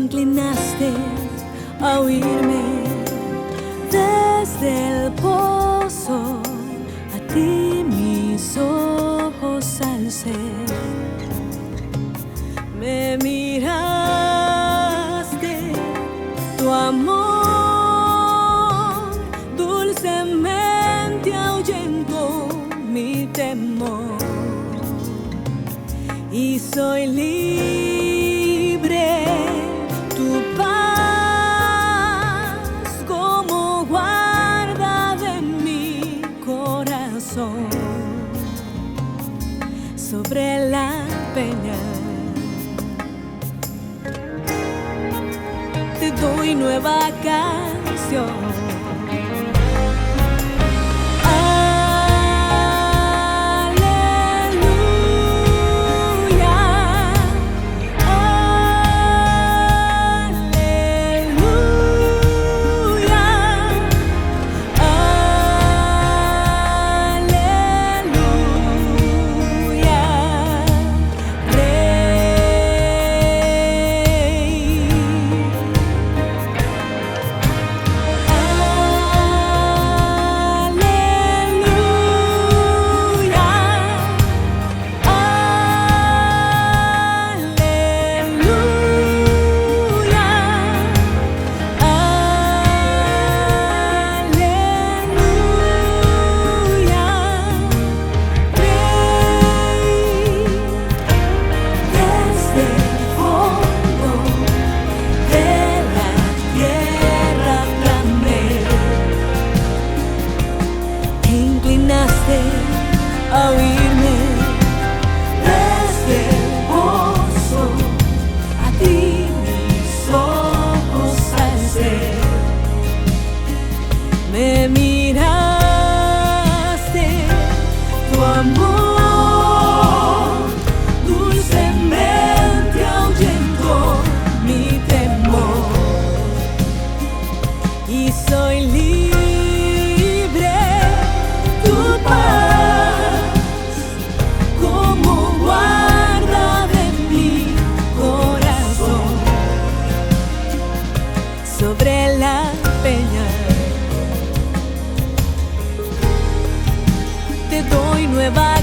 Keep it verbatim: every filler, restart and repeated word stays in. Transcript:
inclinaste a oírme desde el pozo, a ti mis ojos alcé. Me miraste, tu amor dulcemente ahuyentó mi temor, y soy libre, tu paz como guarda de mi corazón. Sobre la peña te doy nueva canción. A oírme desde el pozo, a ti mis ojos alcé. Me miraste, tu amor dulcemente ahuyentó mi temor, y soy libre, tu paz como guarda de mi corazón. Sobre la peña te doy nueva